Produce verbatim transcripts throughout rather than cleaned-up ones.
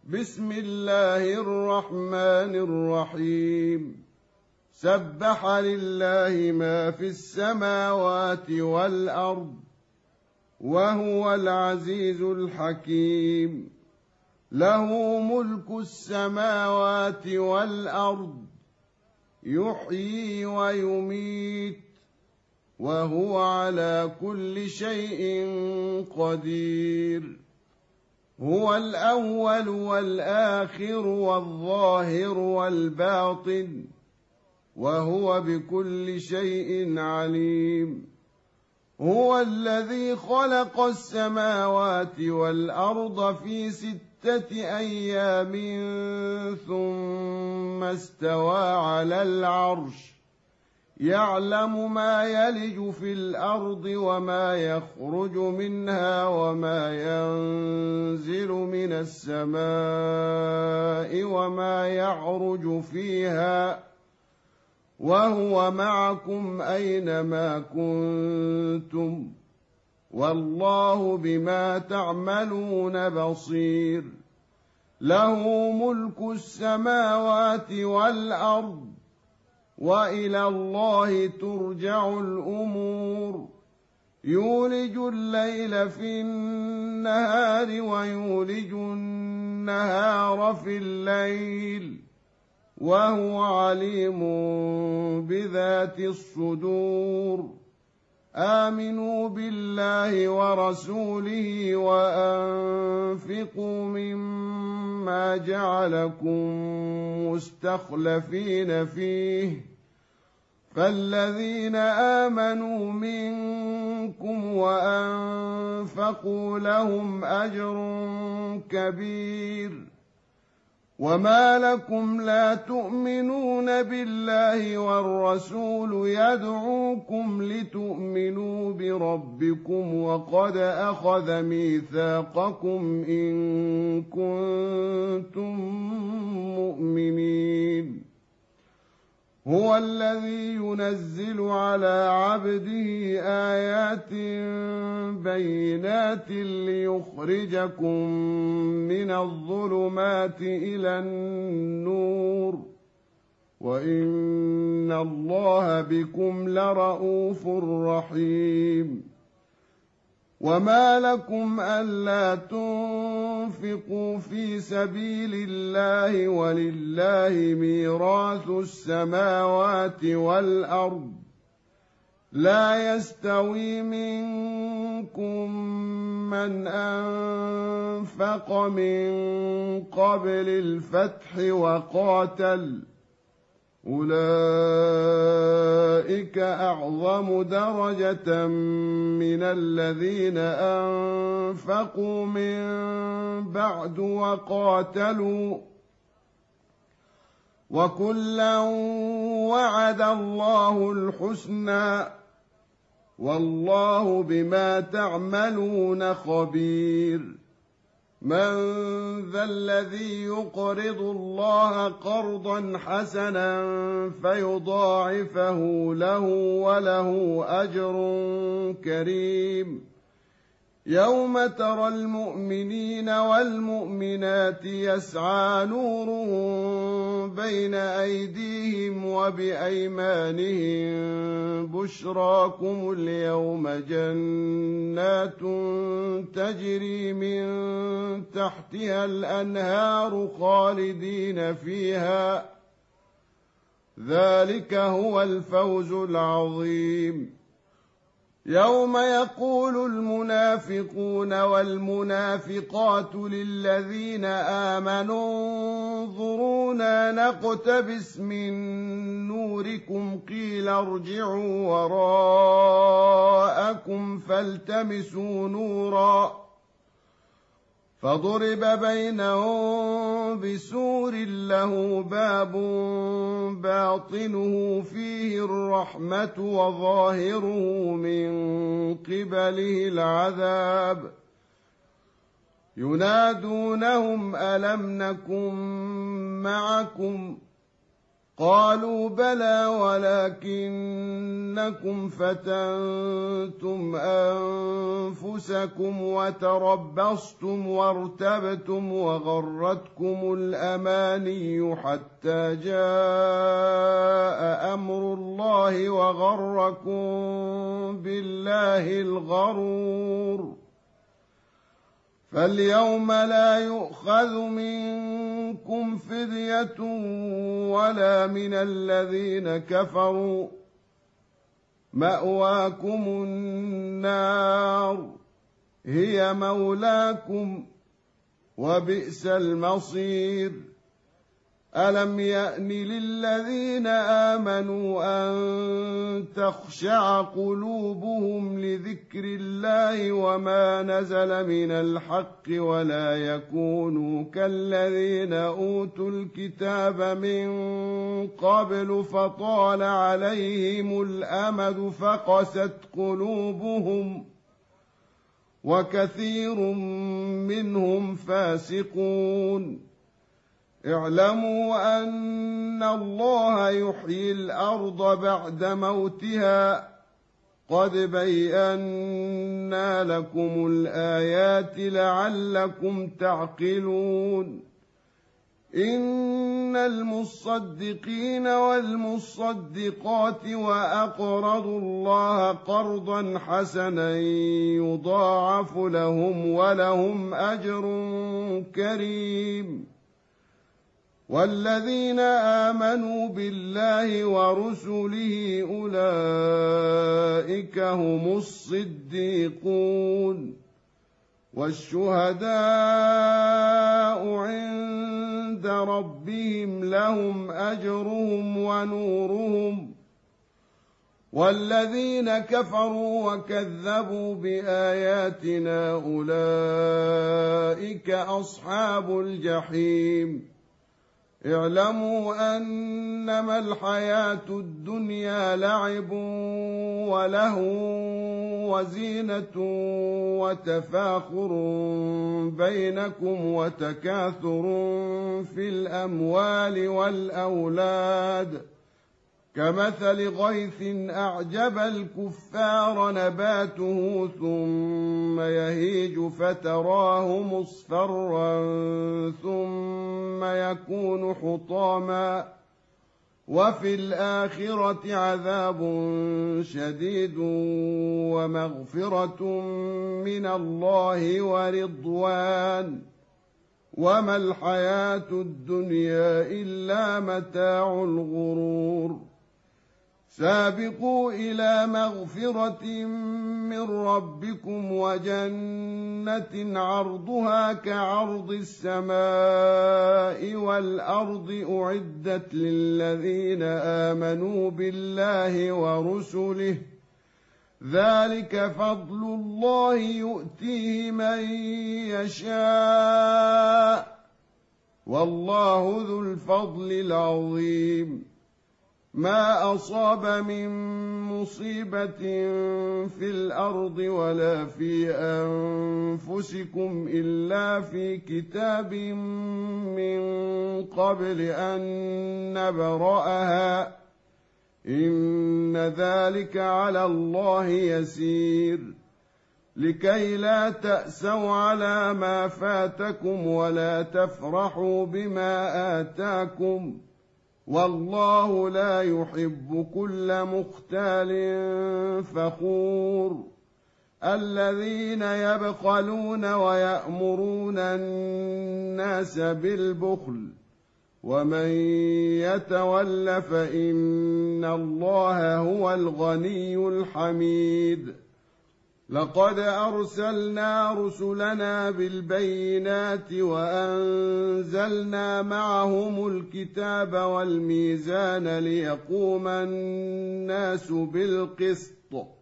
بسم الله الرحمن الرحيم سبح لله ما في السماوات والأرض وهو العزيز الحكيم له ملك السماوات والأرض يحيي ويميت وهو على كل شيء قدير هو الأول والآخر والظاهر والباطن وهو بكل شيء عليم هو الذي خلق السماوات والأرض في ستة أيام ثم استوى على العرش يعلم ما يلج في الأرض وما يخرج منها وما ينزل من السماء وما يعرج فيها وهو معكم أينما كنتم والله بما تعملون بصير له ملك السماوات والأرض وإلى الله ترجع الأمور يولج الليل في النهار ويولج النهار في الليل وهو عليم بذات الصدور آمنوا بالله ورسوله وأنفقوا مما جعلكم مستخلفين فيه فالذين آمنوا منكم وأنفقوا لهم أجر كبير وما لكم لا تؤمنون بالله والرسول يدعوكم لتؤمنوا بربكم وقد أخذ ميثاقكم إن كنتم مؤمنين هو الذي ينزل على عبده آيات بينات ليخرجكم من الظلمات إلى النور وإن الله بكم لرءوف رحيم وما لكم ألا تنفقوا في سبيل الله ولله ميراث السماوات والأرض لا يستوي منكم من أنفق من قبل الفتح وقاتل أولئك أعظم درجة من الذين أنفقوا من بعد وقاتلوا وكلا وعد الله الحسنى والله بما تعملون خبير من ذا الذي يقرض الله قرضا حسنا فيضاعفه له وله أجر كريم يوم ترى المؤمنين والمؤمنات يسعى نورهم بين أيديهم وبأيمانهم بشراكم اليوم جنات تجري من تحتها الأنهار خالدين فيها ذلك هو الفوز العظيم يوم يقول المنافقون والمنافقات للذين آمنوا انظرونا نقتبس من نوركم قيل ارجعوا وراءكم فالتمسوا نورا فضرب بينهم بسور له باب باطنه فيه الرحمة وظاهره من قبله العذاب ينادونهم ألم نكن معكم قالوا بلى ولكنكم فتنتم أنفسكم وتربصتم وارتبتم وغرتكم الأماني حتى جاء أمر الله وغركم بالله الغرور. فاليوم لا يؤخذ منكم فدية ولا من الذين كفروا، مأواكم النار هي مولاكم وبئس المصير. ألم يأن للذين آمنوا أن تخشع قلوبهم لذكر الله وما نزل من الحق ولا يكونوا كالذين أوتوا الكتاب من قبل فطال عليهم الأمد فقست قلوبهم وكثير منهم فاسقون. اعلموا أن الله يحيي الأرض بعد موتها قد بينا لكم الآيات لعلكم تعقلون. إن المصدقين والمصدقات وأقرضوا الله قرضا حسنا يضاعف لهم ولهم أجر كريم. والذين آمنوا بالله ورسله أولئك هم الصديقون والشهداء عند ربهم لهم أجرهم ونورهم. والذين كفروا وكذبوا بآياتنا أولئك أصحاب الجحيم. اعلموا أنما الحياة الدنيا لعب ولهو وزينة وتفاخر بينكم وتكاثر في الأموال والأولاد كمثل غيث أعجب الكفار نباته ثم يهيج فتراه مصفرا ثم يكون حطاما وفي الآخرة عذاب شديد ومغفرة من الله ورضوان وما الحياة الدنيا إلا متاع الغرور. سابقوا إلى مغفرة من ربكم وجنة عرضها كعرض السماء والأرض أعدت للذين آمنوا بالله ورسله ذلك فضل الله يؤتيه من يشاء والله ذو الفضل العظيم. ما أصاب من مصيبة في الأرض ولا في أنفسكم إلا في كتاب من قبل أن نبرأها إن ذلك على الله يسير. لكي لا تأسوا على ما فاتكم ولا تفرحوا بما آتاكم والله لا يحب كل مختال فخور. الذين يبخلون ويأمرون الناس بالبخل ومن يتول فإن الله هو الغني الحميد. لقد أرسلنا رسلنا بالبينات وأنزلنا معهم الكتاب والميزان ليقوم الناس بالقسط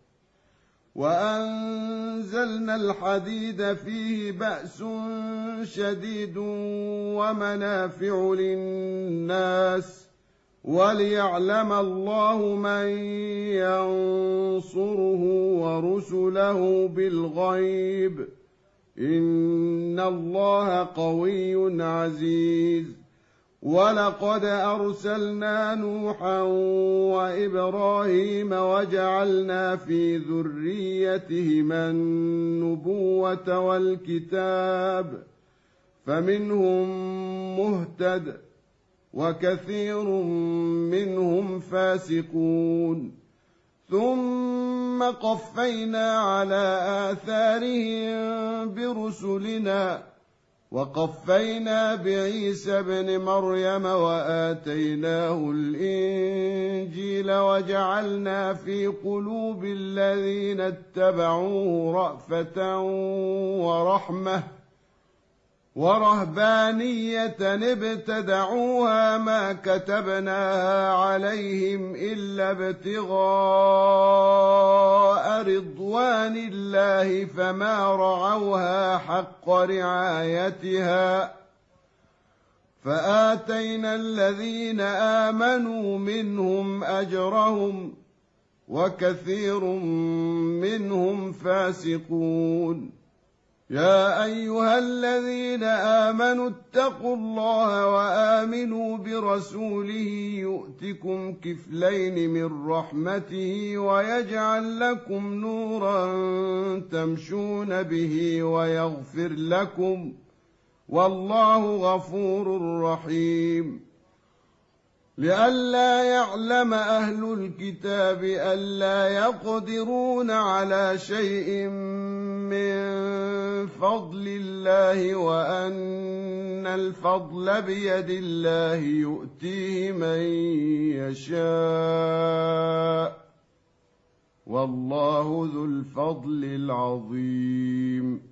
وأنزلنا الحديد فيه بأس شديد ومنافع للناس وليعلم الله من ينصره ورسله بالغيب إن الله قوي عزيز. ولقد أرسلنا نوحا وإبراهيم وجعلنا في ذريتهما النبوة والكتاب فمنهم مهتد وكثير منهم فاسقون ثم قفينا على آثارهم برسلنا وقفينا بعيسى ابن مريم وآتيناه الإنجيل وجعلنا في قلوب الذين اتبعوه رأفة ورحمة ورهبانية ابتدعوها ما كتبناها عليهم إلا ابتغاء رضوان الله فما رعوها حق رعايتها فآتينا الذين آمنوا منهم أجرهم وكثير منهم فاسقون يا أيها الذين آمنوا اتقوا الله وآمنوا برسوله يؤتكم كفلين من رحمته ويجعل لكم نورا تمشون به ويغفر لكم والله غفور رحيم لئلا يعلم أهل الكتاب ألا يقدرون على شيء من فضل الله وأن الفضل بيد الله يؤتيه من يشاء والله ذو الفضل العظيم